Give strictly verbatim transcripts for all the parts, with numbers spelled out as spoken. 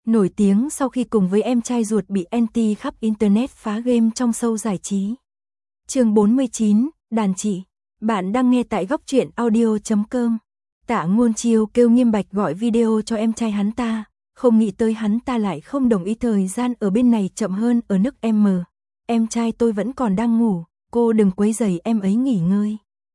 nổi tiếng sau khi cùng với em trai ruột bị anti khắp internet phá game trong show giải trí. Chương bốn mươi chín, đàn chị. Bạn đang nghe tại góc truyện audio chấm com. Tạ Ngôn Chiêu kêu Nghiêm Bạch gọi video cho em trai hắn ta, không nghĩ tới hắn ta lại không đồng ý, thời gian ở bên này chậm hơn ở nước em. Em trai tôi vẫn còn đang ngủ, cô đừng quấy rầy em ấy nghỉ ngơi.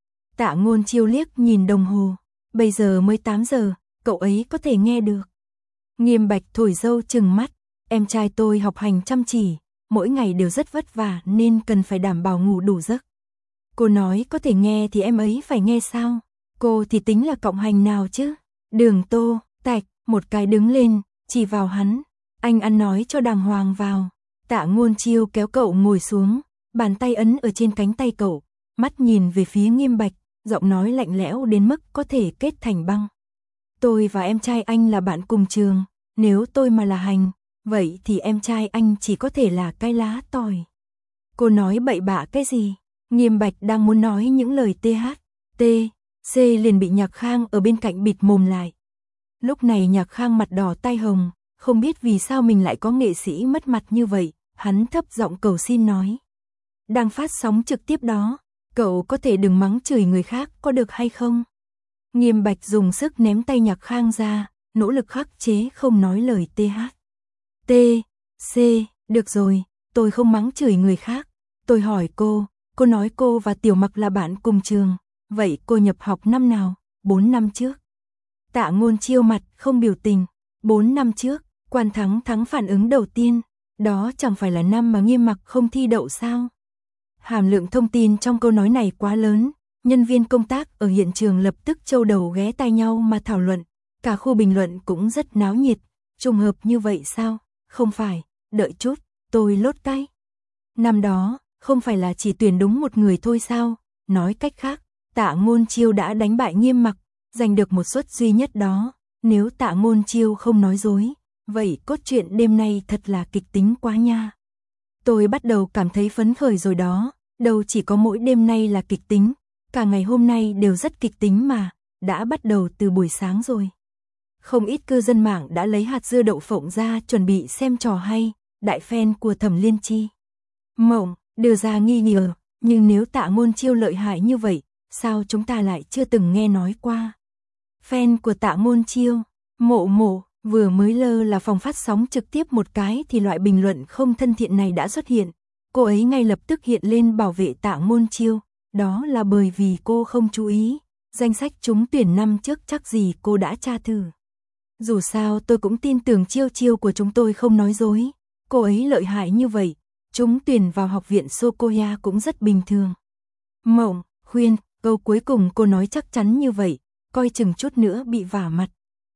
Tạ Ngôn Chiêu liếc nhìn đồng hồ, bây giờ mới tám giờ, cậu ấy có thể nghe được. Nghiêm Bạch thổi dâu trừng mắt, em trai tôi học hành chăm chỉ, mỗi ngày đều rất vất vả nên cần phải đảm bảo ngủ đủ giấc. Cô nói có thể nghe thì em ấy phải nghe sao? Cô thì tính là cộng hành nào chứ? Đường Tô, tạch, một cái đứng lên, chỉ vào hắn, anh ăn nói cho đàng hoàng vào. Tạ Ngôn Chiêu kéo cậu ngồi xuống, bàn tay ấn ở trên cánh tay cậu, mắt nhìn về phía Nghiêm Bạch, giọng nói lạnh lẽo đến mức có thể kết thành băng. Tôi và em trai anh là bạn cùng trường, nếu tôi mà là hành, vậy thì em trai anh chỉ có thể là cái lá tỏi. Cô nói bậy bạ cái gì? Nghiêm Bạch đang muốn nói những lời tê hát, tê, xê liền bị Nhạc Khang ở bên cạnh bịt mồm lại. Lúc này Nhạc Khang mặt đỏ tai hồng, không biết vì sao mình lại có nghệ sĩ mất mặt như vậy, hắn thấp giọng cầu xin nói. Đang phát sóng trực tiếp đó, cậu có thể đừng mắng chửi người khác có được hay không? Nghiêm Bạch dùng sức ném tay Nhạc Khang ra, nỗ lực khắc chế không nói lời tê hát. Tê, xê, được rồi, tôi không mắng chửi người khác. Tôi hỏi cô, cô nói cô và Tiểu Mặc là bạn cùng trường, vậy cô nhập học năm nào? Bốn năm trước. Tạ Ngôn Chiêu mặt không biểu tình. Bốn năm trước, Quan Thắng Thắng phản ứng đầu tiên, đó chẳng phải là năm mà Nghiêm Mặc không thi đậu sao? Hàm lượng thông tin trong câu nói này quá lớn, nhân viên công tác ở hiện trường lập tức châu đầu ghé tai nhau mà thảo luận, cả khu bình luận cũng rất náo nhiệt, trùng hợp như vậy sao? Không phải, đợi chút, tôi lốt tay. Năm đó, không phải là chỉ tuyển đúng một người thôi sao? Nói cách khác, Tạ Ngôn Chiêu đã đánh bại Nghiêm Mặc, giành được một suất duy nhất đó. Nếu Tạ Ngôn Chiêu không nói dối, vậy cốt truyện đêm nay thật là kịch tính quá nha. Tôi bắt đầu cảm thấy phấn khởi rồi đó, đâu chỉ có mỗi đêm nay là kịch tính, cả ngày hôm nay đều rất kịch tính mà, đã bắt đầu từ buổi sáng rồi. Không ít cư dân mạng đã lấy hạt dưa đậu phộng ra chuẩn bị xem trò hay, đại fan của Thẩm Liên Chi. Mộng, đưa ra nghi ngờ, nhưng nếu Tạ Ngôn Chiêu lợi hại như vậy, sao chúng ta lại chưa từng nghe nói qua? Fan của Tạ Ngôn Chiêu, mộ mộ, vừa mới lơ là phòng phát sóng trực tiếp một cái thì loại bình luận không thân thiện này đã xuất hiện. Cô ấy ngay lập tức hiện lên bảo vệ Tạ Ngôn Chiêu, đó là bởi vì cô không chú ý. Danh sách trúng tuyển năm trước chắc gì cô đã tra thử. Dù sao tôi cũng tin tưởng Chiêu Chiêu của chúng tôi không nói dối. Cô ấy lợi hại như vậy, trúng tuyển vào học viện Sokoya cũng rất bình thường. Mộng, khuyên, câu cuối cùng cô nói chắc chắn như vậy, coi chừng chút nữa bị vả mặt.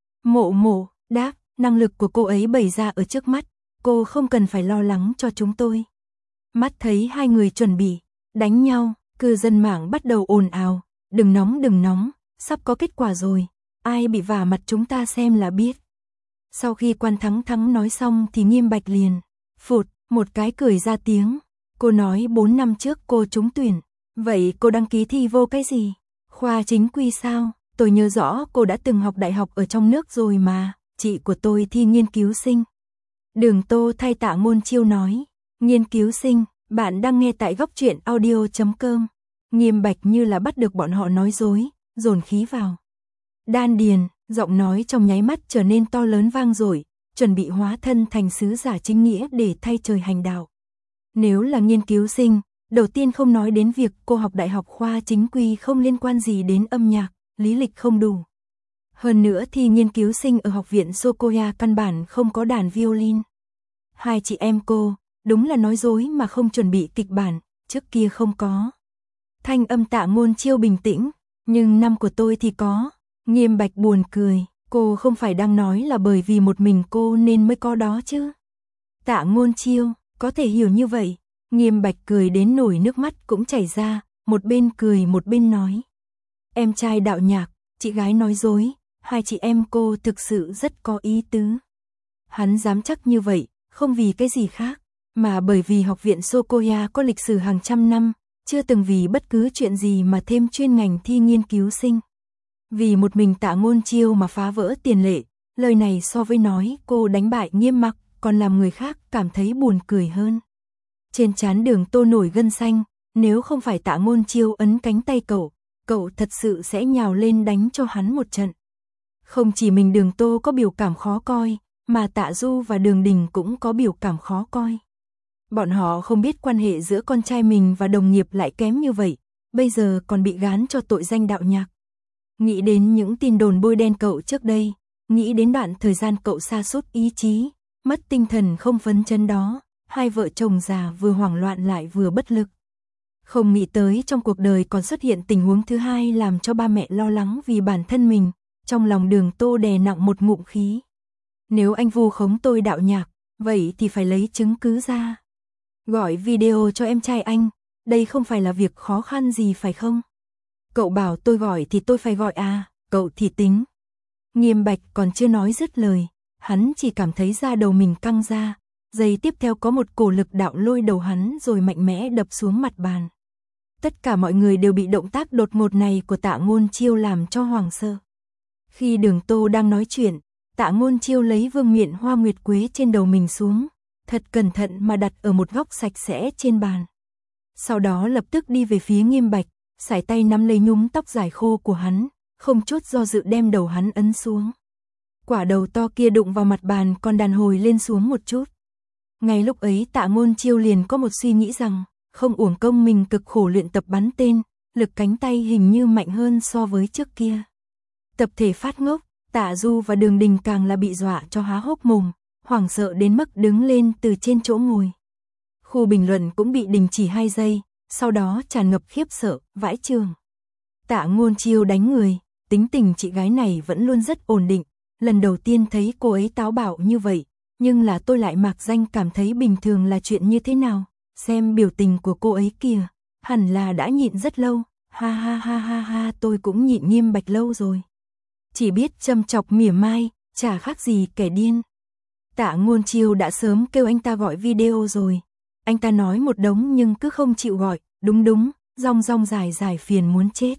Mộ mộ, đáp, năng lực của cô ấy bày ra ở trước mắt, cô không cần phải lo lắng cho chúng tôi. Mắt thấy hai người chuẩn bị đánh nhau, cư dân mạng bắt đầu ồn ào, đừng nóng đừng nóng, sắp có kết quả rồi, ai bị vả mặt chúng ta xem là biết. Sau khi Quan Thắng Thắng nói xong thì Nghiêm Bạch liền, phụt, một cái cười ra tiếng, cô nói bốn năm trước cô trúng tuyển, vậy cô đăng ký thi vô cái gì? Khoa chính quy sao? Tôi nhớ rõ cô đã từng học đại học ở trong nước rồi mà, chị của tôi thi nghiên cứu sinh. Đường Tô thay Tạ Ngôn Chiêu nói, nghiên cứu sinh, bạn đang nghe tại góc truyện audio chấm com. Nghiêm Bạch như là bắt được bọn họ nói dối, dồn khí vào. Đan điền, giọng nói trong nháy mắt trở nên to lớn vang dội, chuẩn bị hóa thân thành sứ giả chính nghĩa để thay trời hành đạo. Nếu là nghiên cứu sinh, đầu tiên không nói đến việc cô học đại học khoa chính quy không liên quan gì đến âm nhạc, lý lịch không đủ. Hơn nữa thì nghiên cứu sinh ở học viện Sokoya căn bản không có đàn violin. Hai chị em cô, đúng là nói dối mà không chuẩn bị kịch bản, trước kia không có. Thanh âm Tạ Ngôn Chiêu bình tĩnh, nhưng năm của tôi thì có. Nghiêm Bạch buồn cười, cô không phải đang nói là bởi vì một mình cô nên mới có đó chứ. Tạ Ngôn Chiêu, có thể hiểu như vậy. Nghiêm Bạch cười đến nổi nước mắt cũng chảy ra, một bên cười một bên nói. Em trai đạo nhạc, chị gái nói dối, hai chị em cô thực sự rất có ý tứ. Hắn dám chắc như vậy, không vì cái gì khác, mà bởi vì học viện Sokoya có lịch sử hàng trăm năm, chưa từng vì bất cứ chuyện gì mà thêm chuyên ngành thi nghiên cứu sinh. Vì một mình Tạ Ngôn Chiêu mà phá vỡ tiền lệ, Lời này so với nói cô đánh bại Nghiêm Mặc, còn làm người khác cảm thấy buồn cười hơn. Trên trán Đường Tô nổi gân xanh, nếu không phải Tạ Ngôn Chiêu ấn cánh tay cậu, cậu thật sự sẽ nhào lên đánh cho hắn một trận. Không chỉ mình Đường Tô có biểu cảm khó coi, mà Tạ Du và Đường Đình cũng có biểu cảm khó coi. Bọn họ không biết quan hệ giữa con trai mình và đồng nghiệp lại kém như vậy, bây giờ còn bị gán cho tội danh đạo nhạc. Nghĩ đến những tin đồn bôi đen cậu trước đây, nghĩ đến đoạn thời gian cậu sa sút ý chí, mất tinh thần không phấn chấn đó, hai vợ chồng già vừa hoảng loạn lại vừa bất lực. Không nghĩ tới trong cuộc đời còn xuất hiện tình huống thứ hai làm cho ba mẹ lo lắng vì bản thân mình, trong lòng Đường Tô đè nặng một ngụm khí. Nếu anh vu khống tôi đạo nhạc, vậy thì phải lấy chứng cứ ra. Gọi video cho em trai anh, đây không phải là việc khó khăn gì phải không? Cậu bảo tôi gọi thì tôi phải gọi à, cậu thì tính. Nghiêm Bạch còn chưa nói dứt lời, hắn chỉ cảm thấy da đầu mình căng ra, giây tiếp theo có một cổ lực đạo lôi đầu hắn rồi mạnh mẽ đập xuống mặt bàn. Tất cả mọi người đều bị động tác đột ngột này của Tạ Ngôn Chiêu làm cho hoảng sợ. Khi Đường Tô đang nói chuyện, Tạ Ngôn Chiêu lấy vương miện hoa nguyệt quế trên đầu mình xuống, thật cẩn thận mà đặt ở một góc sạch sẽ trên bàn. Sau đó lập tức đi về phía Nghiêm Bạch, sải tay nắm lấy nhúm tóc dài khô của hắn, không chút do dự đem đầu hắn ấn xuống. Quả đầu to kia đụng vào mặt bàn còn đàn hồi lên xuống một chút. Ngay lúc ấy Tạ Ngôn Chiêu liền có một suy nghĩ rằng, không uổng công mình cực khổ luyện tập bắn tên, lực cánh tay hình như mạnh hơn so với trước kia. Tập thể phát ngốc, Tạ Du và Đường Đình càng là bị dọa cho há hốc mồm, hoảng sợ đến mức đứng lên từ trên chỗ ngồi. Khu bình luận cũng bị đình chỉ hai giây, sau đó tràn ngập khiếp sợ, vãi chưởng. Tạ Ngôn Chiêu đánh người, tính tình chị gái này vẫn luôn rất ổn định, lần đầu tiên thấy cô ấy táo bạo như vậy, nhưng là tôi lại mạc danh cảm thấy bình thường là chuyện như thế nào, xem biểu tình của cô ấy kìa, hẳn là đã nhịn rất lâu, ha ha ha ha ha tôi cũng nhịn Nghiêm Bạch lâu rồi. Chỉ biết châm chọc mỉa mai, chả khác gì kẻ điên. Tạ Ngôn Chiêu đã sớm kêu anh ta gọi video rồi, anh ta nói một đống nhưng cứ không chịu gọi, đúng đúng, rong rong dài dài phiền muốn chết.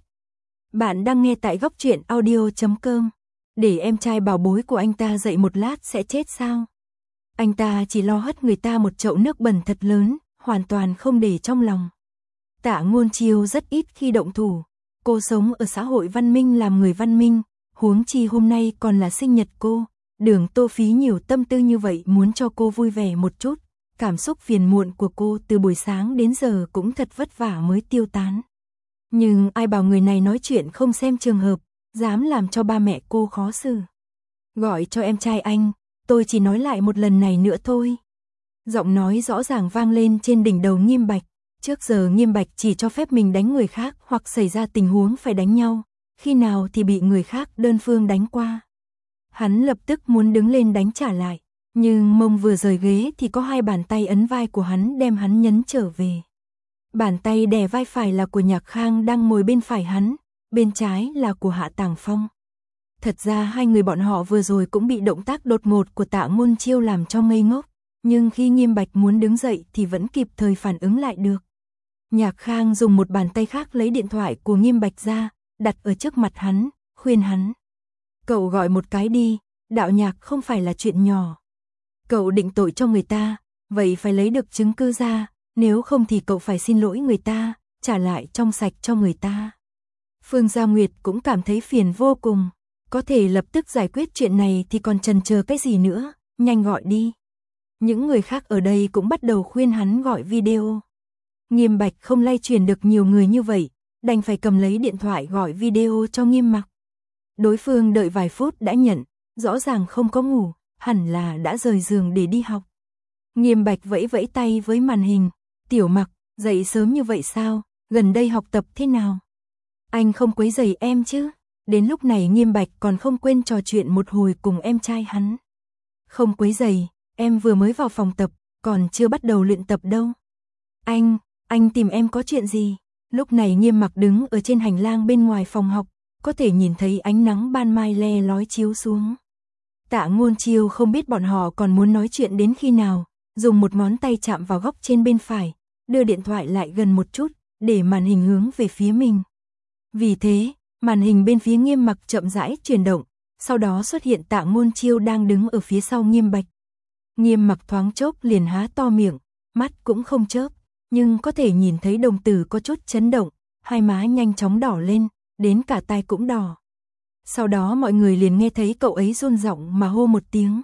Bạn đang nghe tại góc truyện audio chấm com. Để em trai bảo bối của anh ta dậy một lát sẽ chết sao? Anh ta chỉ lo hất người ta một chậu nước bẩn thật lớn, hoàn toàn không để trong lòng. Tạ Ngôn Chiêu rất ít khi động thủ. Cô sống ở xã hội văn minh làm người văn minh, huống chi hôm nay còn là sinh nhật cô. Đường Tô phí nhiều tâm tư như vậy muốn cho cô vui vẻ một chút. Cảm xúc phiền muộn của cô từ buổi sáng đến giờ cũng thật vất vả mới tiêu tán. Nhưng ai bảo người này nói chuyện không xem trường hợp, dám làm cho ba mẹ cô khó xử. Gọi cho em trai anh, tôi chỉ nói lại một lần này nữa thôi. Giọng nói rõ ràng vang lên trên đỉnh đầu Nghiêm Bạch. Trước giờ Nghiêm Bạch chỉ cho phép mình đánh người khác hoặc xảy ra tình huống phải đánh nhau, khi nào thì bị người khác đơn phương đánh qua. Hắn lập tức muốn đứng lên đánh trả lại, nhưng mông vừa rời ghế thì có hai bàn tay ấn vai của hắn đem hắn nhấn trở về. Bàn tay đè vai phải là của Nhạc Khang đang ngồi bên phải hắn, bên trái là của Hạ Tàng Phong. Thật ra hai người bọn họ vừa rồi cũng bị động tác đột ngột của Tạ Ngôn Chiêu làm cho ngây ngốc, nhưng khi Nghiêm Bạch muốn đứng dậy thì vẫn kịp thời phản ứng lại được. Nhạc Khang dùng một bàn tay khác lấy điện thoại của Nghiêm Bạch ra, đặt ở trước mặt hắn, khuyên hắn. Cậu gọi một cái đi, đạo nhạc không phải là chuyện nhỏ. Cậu định tội cho người ta, vậy phải lấy được chứng cứ ra, nếu không thì cậu phải xin lỗi người ta, trả lại trong sạch cho người ta. Phương Gia Nguyệt cũng cảm thấy phiền vô cùng, có thể lập tức giải quyết chuyện này thì còn chần chờ cái gì nữa, nhanh gọi đi. Những người khác ở đây cũng bắt đầu khuyên hắn gọi video. Nghiêm Bạch không lay chuyển được nhiều người như vậy, đành phải cầm lấy điện thoại gọi video cho Nghiêm Mặc. Đối phương đợi vài phút đã nhận, rõ ràng không có ngủ, hẳn là đã rời giường để đi học. Nghiêm Bạch vẫy vẫy tay với màn hình, Tiểu Mặc, dậy sớm như vậy sao, gần đây học tập thế nào? Anh không quấy rầy em chứ? Đến lúc này Nghiêm Bạch còn không quên trò chuyện một hồi cùng em trai hắn. Không quấy rầy, em vừa mới vào phòng tập, còn chưa bắt đầu luyện tập đâu. Anh, anh tìm em có chuyện gì? Lúc này Nghiêm Mặc đứng ở trên hành lang bên ngoài phòng học, có thể nhìn thấy ánh nắng ban mai le lói chiếu xuống. Tạ Ngôn Chiêu không biết bọn họ còn muốn nói chuyện đến khi nào, dùng một ngón tay chạm vào góc trên bên phải, đưa điện thoại lại gần một chút, để màn hình hướng về phía mình. Vì thế, màn hình bên phía Nghiêm Mặc chậm rãi chuyển động, sau đó xuất hiện Tạ Ngôn Chiêu đang đứng ở phía sau Nghiêm Bạch. Nghiêm Mặc thoáng chốc liền há to miệng, mắt cũng không chớp, nhưng có thể nhìn thấy đồng tử có chút chấn động, hai má nhanh chóng đỏ lên, đến cả tai cũng đỏ. Sau đó mọi người liền nghe thấy cậu ấy run giọng mà hô một tiếng.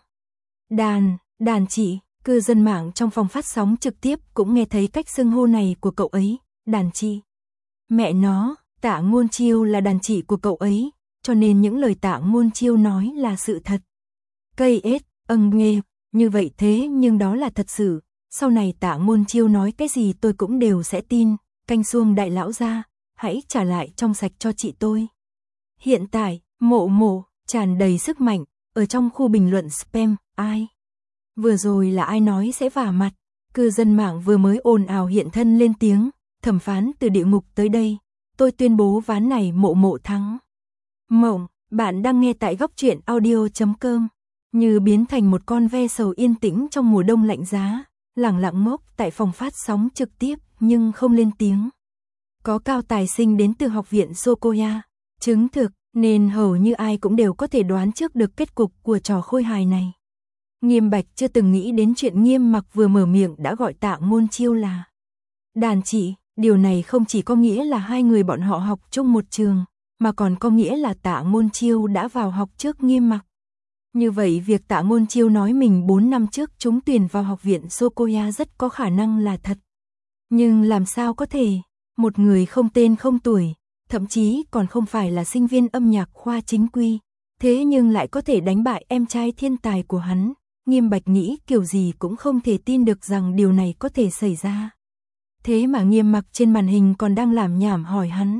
Đàn, đàn chị, cư dân mạng trong phòng phát sóng trực tiếp cũng nghe thấy cách xưng hô này của cậu ấy, đàn chị. Mẹ nó, Tạ Ngôn Chiêu là đàn chị của cậu ấy, cho nên những lời Tạ Ngôn Chiêu nói là sự thật. Cây ết, âng nghe, như vậy thế nhưng đó là thật sự, sau này Tạ Ngôn Chiêu nói cái gì tôi cũng đều sẽ tin, canh xuông đại lão gia, hãy trả lại trong sạch cho chị tôi. Hiện tại, mộ mộ, tràn đầy sức mạnh, ở trong khu bình luận spam, ai? Vừa rồi là ai nói sẽ vả mặt, cư dân mạng vừa mới ồn ào hiện thân lên tiếng, thẩm phán từ địa ngục tới đây, tôi tuyên bố ván này mộ mộ thắng. Mộng, bạn đang nghe tại góc truyện audio chấm com, như biến thành một con ve sầu yên tĩnh trong mùa đông lạnh giá, lẳng lặng ngốc tại phòng phát sóng trực tiếp nhưng không lên tiếng. Có cao tài sinh đến từ học viện Sokoya, chứng thực nên hầu như ai cũng đều có thể đoán trước được kết cục của trò khôi hài này. Nghiêm Bạch chưa từng nghĩ đến chuyện Nghiêm Mặc vừa mở miệng đã gọi Tạ Ngôn Chiêu là đàn chị, điều này không chỉ có nghĩa là hai người bọn họ học chung một trường, mà còn có nghĩa là Tạ Ngôn Chiêu đã vào học trước Nghiêm Mặc. Như vậy việc Tạ Ngôn Chiêu nói mình bốn năm trước trúng tuyển vào học viện Sokoya rất có khả năng là thật. Nhưng làm sao có thể, một người không tên không tuổi, thậm chí còn không phải là sinh viên âm nhạc khoa chính quy, thế nhưng lại có thể đánh bại em trai thiên tài của hắn. Nghiêm Bạch nghĩ kiểu gì cũng không thể tin được rằng điều này có thể xảy ra. Thế mà Nghiêm Mặc trên màn hình còn đang làm nhảm hỏi hắn.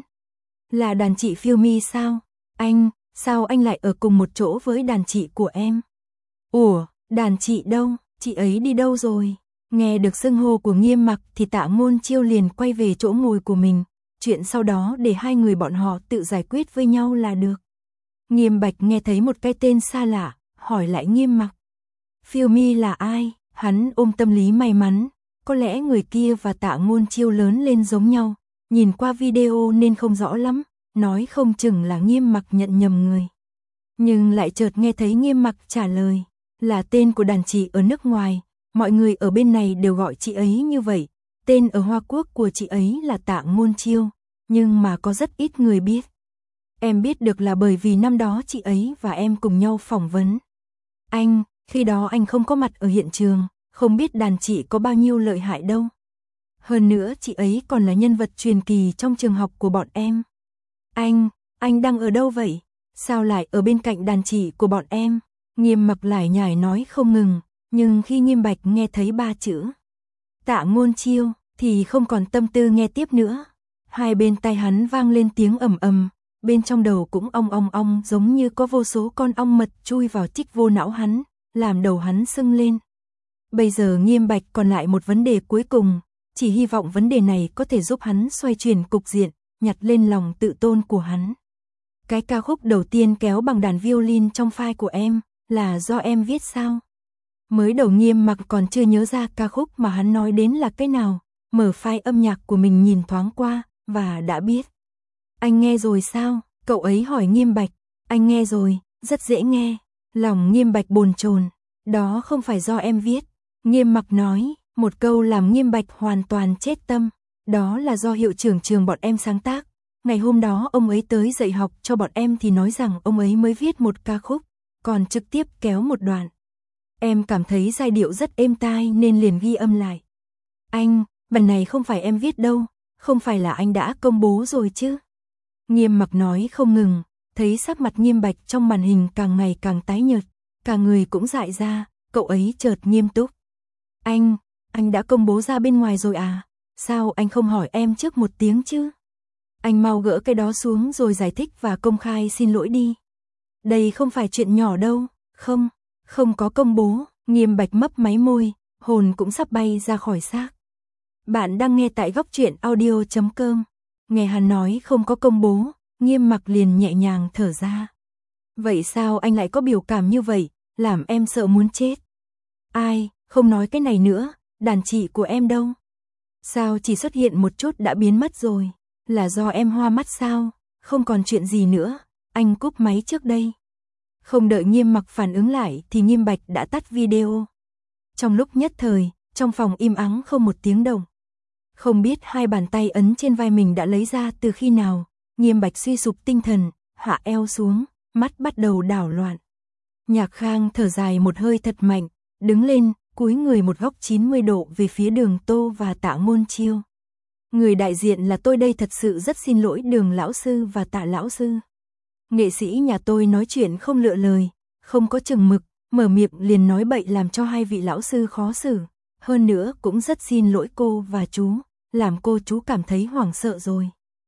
Là đàn chị Phiêu Mi sao? Anh, sao anh lại ở cùng một chỗ với đàn chị của em? Ủa, đàn chị đâu? Chị ấy đi đâu rồi? Nghe được xưng hô của Nghiêm Mặc thì Tạ Ngôn Chiêu liền quay về chỗ ngồi của mình. Chuyện sau đó để hai người bọn họ tự giải quyết với nhau là được. Nghiêm Bạch nghe thấy một cái tên xa lạ, hỏi lại Nghiêm Mặc. Phiêu Mi là ai? Hắn ôm tâm lý may mắn, có lẽ người kia và Tạ Ngôn Chiêu lớn lên giống nhau, nhìn qua video nên không rõ lắm, nói không chừng là Nghiêm Mặc nhận nhầm người. Nhưng lại chợt nghe thấy Nghiêm Mặc trả lời, là tên của đàn chị ở nước ngoài, mọi người ở bên này đều gọi chị ấy như vậy, tên ở Hoa Quốc của chị ấy là Tạ Ngôn Chiêu, nhưng mà có rất ít người biết. Em biết được là bởi vì năm đó chị ấy và em cùng nhau phỏng vấn. Anh, khi đó anh không có mặt ở hiện trường, không biết đàn chị có bao nhiêu lợi hại đâu. Hơn nữa chị ấy còn là nhân vật truyền kỳ trong trường học của bọn em. Anh, anh đang ở đâu vậy? Sao lại ở bên cạnh đàn chị của bọn em? Nghiêm Mặc lải nhải nói không ngừng, nhưng khi Nghiêm Bạch nghe thấy ba chữ Tạ Ngôn Chiêu thì không còn tâm tư nghe tiếp nữa. Hai bên tai hắn vang lên tiếng ầm ầm, bên trong đầu cũng ong ong ong giống như có vô số con ong mật chui vào chích vô não hắn, làm đầu hắn sưng lên. Bây giờ Nghiêm Bạch còn lại một vấn đề cuối cùng, chỉ hy vọng vấn đề này có thể giúp hắn xoay chuyển cục diện, nhặt lên lòng tự tôn của hắn. Cái ca khúc đầu tiên kéo bằng đàn violin trong file của em, là do em viết sao? Mới đầu Nghiêm Mặc còn chưa nhớ ra ca khúc mà hắn nói đến là cái nào, mở file âm nhạc của mình nhìn thoáng qua, và đã biết. Anh nghe rồi sao? Cậu ấy hỏi Nghiêm Bạch. Anh nghe rồi, rất dễ nghe. Lòng Nghiêm Bạch bồn chồn. Đó không phải do em viết. Nghiêm Mặc nói, một câu làm Nghiêm Bạch hoàn toàn chết tâm. Đó là do hiệu trưởng trường bọn em sáng tác. Ngày hôm đó ông ấy tới dạy học cho bọn em thì nói rằng ông ấy mới viết một ca khúc, còn trực tiếp kéo một đoạn. Em cảm thấy giai điệu rất êm tai nên liền ghi âm lại. Anh, bản này không phải em viết đâu, không phải là anh đã công bố rồi chứ? Nghiêm Mặc nói không ngừng, thấy sắc mặt Nghiêm Bạch trong màn hình càng ngày càng tái nhợt, cả người cũng dại ra, cậu ấy chợt nghiêm túc. Anh, anh đã công bố ra bên ngoài rồi à? Sao anh không hỏi em trước một tiếng chứ? Anh mau gỡ cái đó xuống rồi giải thích và công khai xin lỗi đi. Đây không phải chuyện nhỏ đâu, không, không có công bố. Nghiêm Bạch mấp máy môi, hồn cũng sắp bay ra khỏi xác. Bạn đang nghe tại góc truyện audio chấm com. Nghe hắn nói không có công bố, Nghiêm Mặc liền nhẹ nhàng thở ra. Vậy sao anh lại có biểu cảm như vậy, làm em sợ muốn chết. Ai, không nói cái này nữa, đàn chị của em đâu? Sao chỉ xuất hiện một chút đã biến mất rồi? Là do em hoa mắt sao? Không còn chuyện gì nữa, anh cúp máy trước đây. Không đợi Nghiêm Mặc phản ứng lại thì Nghiêm Bạch đã tắt video. Trong lúc nhất thời, trong phòng im ắng không một tiếng động. Không biết hai bàn tay ấn trên vai mình đã lấy ra từ khi nào, Nghiêm Bạch suy sụp tinh thần, hạ eo xuống, mắt bắt đầu đảo loạn. Nhạc Khang thở dài một hơi thật mạnh, đứng lên, cúi người một góc chín mươi độ về phía Đường Tô và Tạ Ngôn Chiêu. Người đại diện là tôi đây, thật sự rất xin lỗi Đường lão sư và Tạ lão sư. Nghệ sĩ nhà tôi nói chuyện không lựa lời, không có chừng mực, mở miệng liền nói bậy làm cho hai vị lão sư khó xử. Hơn nữa cũng rất xin lỗi cô và chú, làm cô chú cảm thấy hoảng sợ rồi.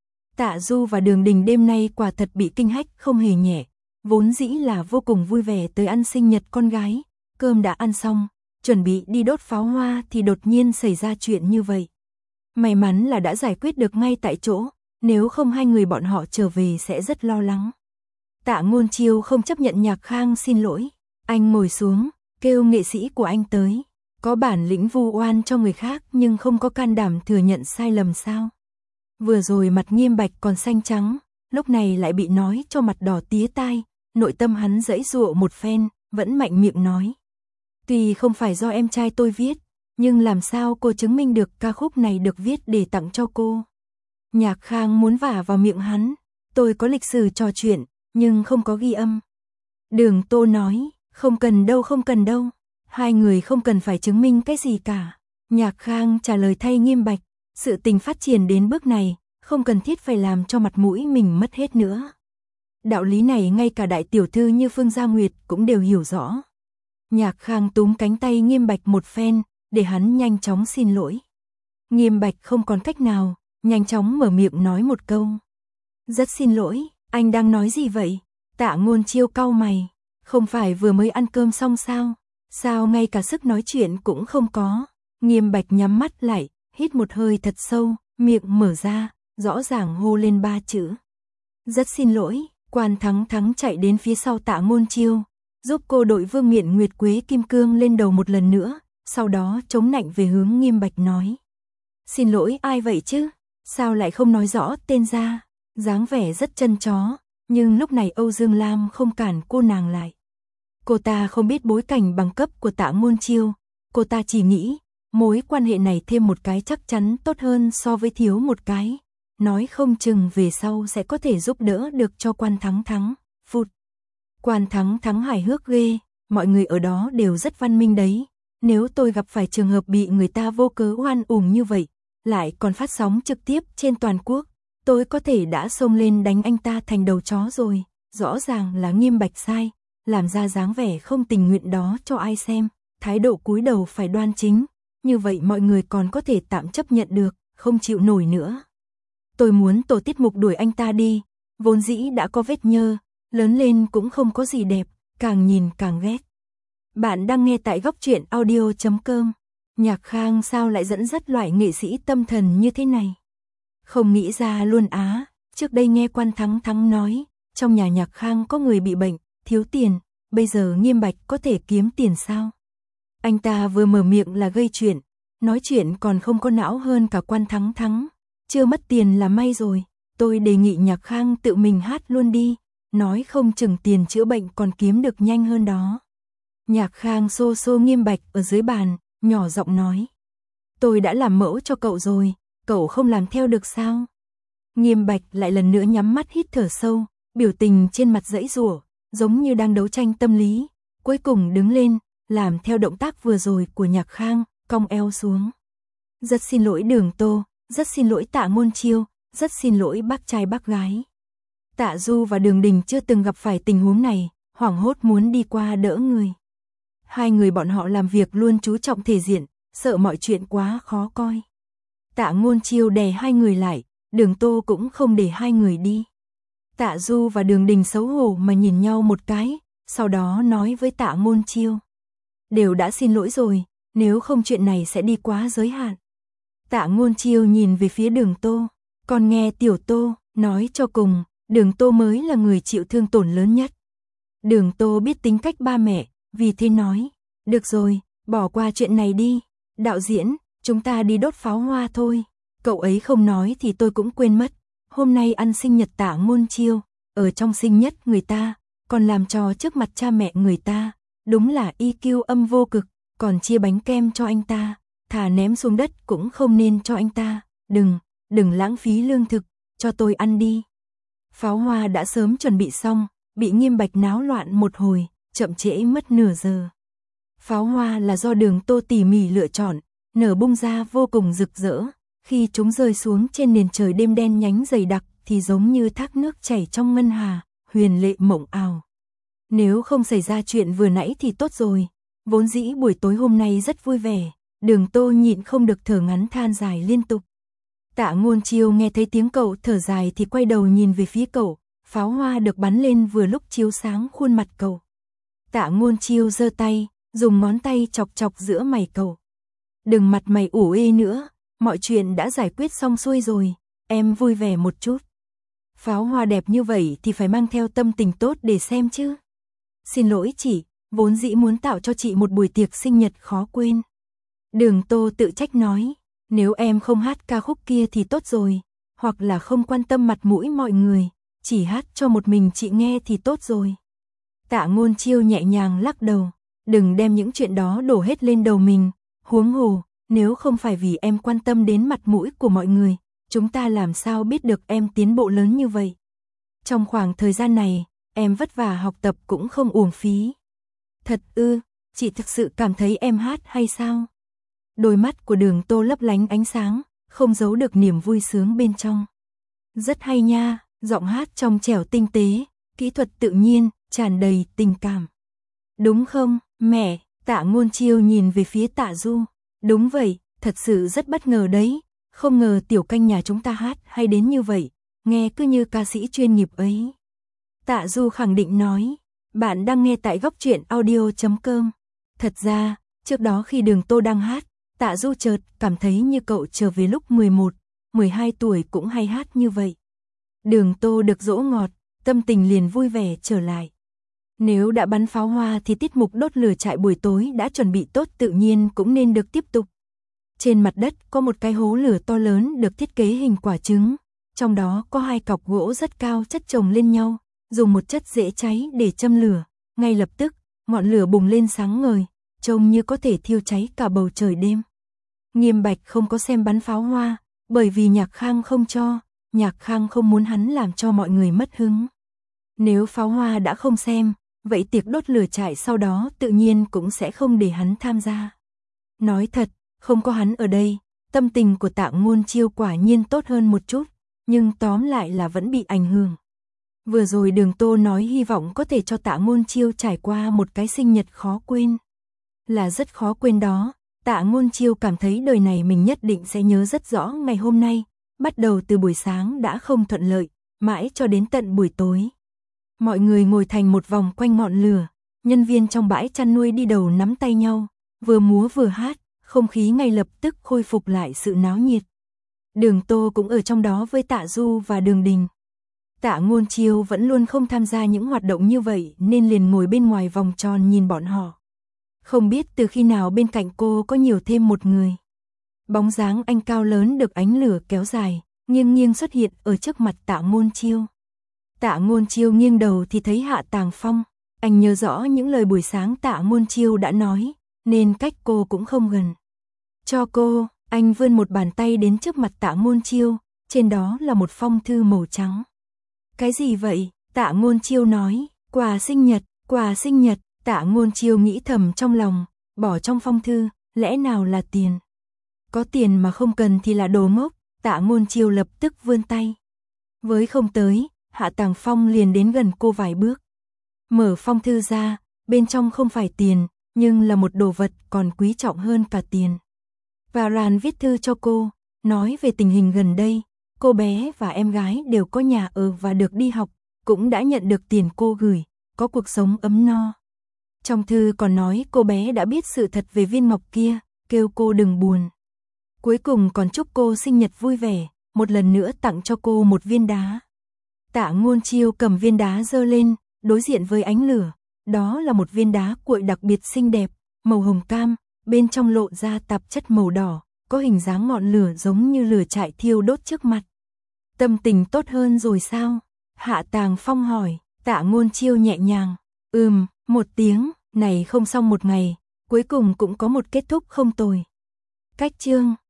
Tạ Du và Đường Đình đêm nay quả thật bị kinh hách không hề nhẹ, vốn dĩ là vô cùng vui vẻ tới ăn sinh nhật con gái, cơm đã ăn xong, chuẩn bị đi đốt pháo hoa thì đột nhiên xảy ra chuyện như vậy. May mắn là đã giải quyết được ngay tại chỗ, nếu không hai người bọn họ trở về sẽ rất lo lắng. Tạ Ngôn Chiêu không chấp nhận Nhạc Khang xin lỗi, anh ngồi xuống, kêu nghệ sĩ của anh tới. Có bản lĩnh vu oan cho người khác nhưng không có can đảm thừa nhận sai lầm sao? Vừa rồi mặt Nghiêm Bạch còn xanh trắng, lúc này lại bị nói cho mặt đỏ tía tai, nội tâm hắn giãy giụa một phen, vẫn mạnh miệng nói. Tuy không phải do em trai tôi viết, nhưng làm sao cô chứng minh được ca khúc này được viết để tặng cho cô? Nhạc Khang muốn vả vào miệng hắn, tôi có lịch sử trò chuyện, nhưng không có ghi âm. Đường Tô nói, không cần đâu không cần đâu. Hai người không cần phải chứng minh cái gì cả. Nhạc Khang trả lời thay Nghiêm Bạch, sự tình phát triển đến bước này, không cần thiết phải làm cho mặt mũi mình mất hết nữa. Đạo lý này ngay cả đại tiểu thư như Phương Gia Nguyệt cũng đều hiểu rõ. Nhạc Khang túm cánh tay Nghiêm Bạch một phen, để hắn nhanh chóng xin lỗi. Nghiêm Bạch không còn cách nào, nhanh chóng mở miệng nói một câu. Rất xin lỗi, anh đang nói gì vậy? Tạ Ngôn Chiêu cau mày, không phải vừa mới ăn cơm xong sao? Sao ngay cả sức nói chuyện cũng không có? Nghiêm Bạch nhắm mắt lại, hít một hơi thật sâu, miệng mở ra, rõ ràng hô lên ba chữ. Rất xin lỗi. Quan Thắng Thắng chạy đến phía sau Tạ Ngôn Chiêu, giúp cô đội vương miện nguyệt quế kim cương lên đầu một lần nữa, sau đó chống nạnh về hướng Nghiêm Bạch nói. Xin lỗi ai vậy chứ? Sao lại không nói rõ tên ra? Dáng vẻ rất chân chó, nhưng lúc này Âu Dương Lam không cản cô nàng lại. Cô ta không biết bối cảnh bằng cấp của Tạ Ngôn Chiêu, cô ta chỉ nghĩ, mối quan hệ này thêm một cái chắc chắn tốt hơn so với thiếu một cái. Nói không chừng về sau sẽ có thể giúp đỡ được cho Quan Thắng Thắng. Phụt. Quan Thắng Thắng hài hước ghê, mọi người ở đó đều rất văn minh đấy. Nếu tôi gặp phải trường hợp bị người ta vô cớ oan uổng như vậy, lại còn phát sóng trực tiếp trên toàn quốc, tôi có thể đã xông lên đánh anh ta thành đầu chó rồi. Rõ ràng là Nghiêm Bạch sai, làm ra dáng vẻ không tình nguyện đó cho ai xem, thái độ cúi đầu phải đoan chính, như vậy mọi người còn có thể tạm chấp nhận được, không chịu nổi nữa. Tôi muốn tổ tiết mục đuổi anh ta đi, vốn dĩ đã có vết nhơ, lớn lên cũng không có gì đẹp, càng nhìn càng ghét. Bạn đang nghe tại góc truyện audio chấm com. Nhạc Khang sao lại dẫn dắt loại nghệ sĩ tâm thần như thế này? Không nghĩ ra luôn á, trước đây nghe Quan Thắng Thắng nói, trong nhà Nhạc Khang có người bị bệnh, thiếu tiền, bây giờ Nghiêm Bạch có thể kiếm tiền sao? Anh ta vừa mở miệng là gây chuyện, nói chuyện còn không có não hơn cả Quan Thắng Thắng. Chưa mất tiền là may rồi, tôi đề nghị Nhạc Khang tự mình hát luôn đi, nói không chừng tiền chữa bệnh còn kiếm được nhanh hơn đó. Nhạc Khang xô xô Nghiêm Bạch ở dưới bàn, nhỏ giọng nói. Tôi đã làm mẫu cho cậu rồi, cậu không làm theo được sao? Nghiêm Bạch lại lần nữa nhắm mắt hít thở sâu, biểu tình trên mặt giãy giụa, giống như đang đấu tranh tâm lý, cuối cùng đứng lên, làm theo động tác vừa rồi của Nhạc Khang, cong eo xuống. Rất xin lỗi Đường Tô. Rất xin lỗi Tạ Ngôn Chiêu, rất xin lỗi bác trai bác gái. Tạ Du và Đường Đình chưa từng gặp phải tình huống này, hoảng hốt muốn đi qua đỡ người. Hai người bọn họ làm việc luôn chú trọng thể diện, sợ mọi chuyện quá khó coi. Tạ Ngôn Chiêu đè hai người lại, Đường Tô cũng không để hai người đi. Tạ Du và Đường Đình xấu hổ mà nhìn nhau một cái, sau đó nói với Tạ Ngôn Chiêu. Đều đã xin lỗi rồi, nếu không chuyện này sẽ đi quá giới hạn. Tạ Ngôn Chiêu nhìn về phía Đường Tô, còn nghe Tiểu Tô, nói cho cùng, Đường Tô mới là người chịu thương tổn lớn nhất. Đường Tô biết tính cách ba mẹ, vì thế nói, được rồi, bỏ qua chuyện này đi, đạo diễn, chúng ta đi đốt pháo hoa thôi, cậu ấy không nói thì tôi cũng quên mất, hôm nay ăn sinh nhật Tạ Ngôn Chiêu, ở trong sinh nhật người ta, còn làm trò trước mặt cha mẹ người ta, đúng là i kiu âm vô cực, còn chia bánh kem cho anh ta, thà ném xuống đất cũng không nên cho anh ta, đừng, đừng lãng phí lương thực, cho tôi ăn đi. Pháo hoa đã sớm chuẩn bị xong, bị Nghiêm Bạch náo loạn một hồi, chậm trễ mất nửa giờ. Pháo hoa là do Đường Tô tỉ mỉ lựa chọn, nở bung ra vô cùng rực rỡ, khi chúng rơi xuống trên nền trời đêm đen nhánh dày đặc thì giống như thác nước chảy trong ngân hà, huyền lệ mộng ảo. Nếu không xảy ra chuyện vừa nãy thì tốt rồi, vốn dĩ buổi tối hôm nay rất vui vẻ, Đường Tô nhịn không được thở ngắn than dài liên tục. Tạ Ngôn Chiêu nghe thấy tiếng cậu thở dài thì quay đầu nhìn về phía cậu, pháo hoa được bắn lên vừa lúc chiếu sáng khuôn mặt cậu. Tạ Ngôn Chiêu giơ tay, dùng ngón tay chọc chọc giữa mày cậu. Đừng mặt mày ủ ê nữa, mọi chuyện đã giải quyết xong xuôi rồi, em vui vẻ một chút. Pháo hoa đẹp như vậy thì phải mang theo tâm tình tốt để xem chứ. Xin lỗi chị, vốn dĩ muốn tạo cho chị một buổi tiệc sinh nhật khó quên. Đường Tô tự trách nói, nếu em không hát ca khúc kia thì tốt rồi, hoặc là không quan tâm mặt mũi mọi người, chỉ hát cho một mình chị nghe thì tốt rồi. Tạ Ngôn Chiêu nhẹ nhàng lắc đầu, đừng đem những chuyện đó đổ hết lên đầu mình, huống hồ, nếu không phải vì em quan tâm đến mặt mũi của mọi người, chúng ta làm sao biết được em tiến bộ lớn như vậy. Trong khoảng thời gian này, em vất vả học tập cũng không uổng phí. Thật ư, chị thực sự cảm thấy em hát hay sao? Đôi mắt của Đường Tô lấp lánh ánh sáng, không giấu được niềm vui sướng bên trong. Rất hay nha, giọng hát trong trẻo tinh tế, kỹ thuật tự nhiên, tràn đầy tình cảm. Đúng không, mẹ? Tạ Ngôn Chiêu nhìn về phía Tạ Du. Đúng vậy, thật sự rất bất ngờ đấy, không ngờ tiểu canh nhà chúng ta hát hay đến như vậy, nghe cứ như ca sĩ chuyên nghiệp ấy. Tạ Du khẳng định nói, bạn đang nghe tại góc truyện audio chấm com. Thật ra, trước đó khi Đường Tô đang hát, Tạ Du chợt cảm thấy như cậu trở về lúc mười một, mười hai tuổi cũng hay hát như vậy. Đường Tô được dỗ ngọt, tâm tình liền vui vẻ trở lại. Nếu đã bắn pháo hoa thì tiết mục đốt lửa trại buổi tối đã chuẩn bị tốt tự nhiên cũng nên được tiếp tục. Trên mặt đất có một cái hố lửa to lớn được thiết kế hình quả trứng, trong đó có hai cọc gỗ rất cao chất chồng lên nhau, dùng một chất dễ cháy để châm lửa, ngay lập tức, ngọn lửa bùng lên sáng ngời, trông như có thể thiêu cháy cả bầu trời đêm. Nghiêm Bạch không có xem bắn pháo hoa, bởi vì Nhạc Khang không cho, Nhạc Khang không muốn hắn làm cho mọi người mất hứng. Nếu pháo hoa đã không xem, vậy tiệc đốt lửa trại sau đó tự nhiên cũng sẽ không để hắn tham gia. Nói thật, không có hắn ở đây, tâm tình của Tạ Ngôn Chiêu quả nhiên tốt hơn một chút, nhưng tóm lại là vẫn bị ảnh hưởng. Vừa rồi Đường Tô nói hy vọng có thể cho Tạ Ngôn Chiêu trải qua một cái sinh nhật khó quên. Là rất khó quên đó, Tạ Ngôn Chiêu cảm thấy đời này mình nhất định sẽ nhớ rất rõ ngày hôm nay, bắt đầu từ buổi sáng đã không thuận lợi, mãi cho đến tận buổi tối. Mọi người ngồi thành một vòng quanh ngọn lửa, nhân viên trong bãi chăn nuôi đi đầu nắm tay nhau, vừa múa vừa hát, không khí ngay lập tức khôi phục lại sự náo nhiệt. Đường Tô cũng ở trong đó với Tạ Du và Đường Đình. Tạ Ngôn Chiêu vẫn luôn không tham gia những hoạt động như vậy nên liền ngồi bên ngoài vòng tròn nhìn bọn họ. Không biết từ khi nào bên cạnh cô có nhiều thêm một người. Bóng dáng anh cao lớn được ánh lửa kéo dài, nghiêng nghiêng xuất hiện ở trước mặt Tạ Ngôn Chiêu. Tạ Ngôn Chiêu nghiêng đầu thì thấy Hạ Tàng Phong, anh nhớ rõ những lời buổi sáng Tạ Ngôn Chiêu đã nói, nên cách cô cũng không gần. Cho cô, anh vươn một bàn tay đến trước mặt Tạ Ngôn Chiêu, trên đó là một phong thư màu trắng. Cái gì vậy? Tạ Ngôn Chiêu nói, quà sinh nhật, quà sinh nhật. Tạ Ngôn Chiêu nghĩ thầm trong lòng, bỏ trong phong thư, lẽ nào là tiền? Có tiền mà không cần thì là đồ ngốc, Tạ Ngôn Chiêu lập tức vươn tay. Với không tới, Hạ Tàng Phong liền đến gần cô vài bước. Mở phong thư ra, bên trong không phải tiền, nhưng là một đồ vật còn quý trọng hơn cả tiền. Và Ràn viết thư cho cô, nói về tình hình gần đây, cô bé và em gái đều có nhà ở và được đi học, cũng đã nhận được tiền cô gửi, có cuộc sống ấm no. Trong thư còn nói cô bé đã biết sự thật về viên ngọc kia, kêu cô đừng buồn. Cuối cùng còn chúc cô sinh nhật vui vẻ, một lần nữa tặng cho cô một viên đá. Tạ Ngôn Chiêu cầm viên đá giơ lên, đối diện với ánh lửa, đó là một viên đá cuội đặc biệt xinh đẹp, màu hồng cam, bên trong lộ ra tạp chất màu đỏ, có hình dáng ngọn lửa giống như lửa trại thiêu đốt trước mặt. Tâm tình tốt hơn rồi sao? Hạ Tàng Phong hỏi, Tạ Ngôn Chiêu nhẹ nhàng. Ừm, một tiếng, này không xong một ngày, cuối cùng cũng có một kết thúc không tồi. Cách chương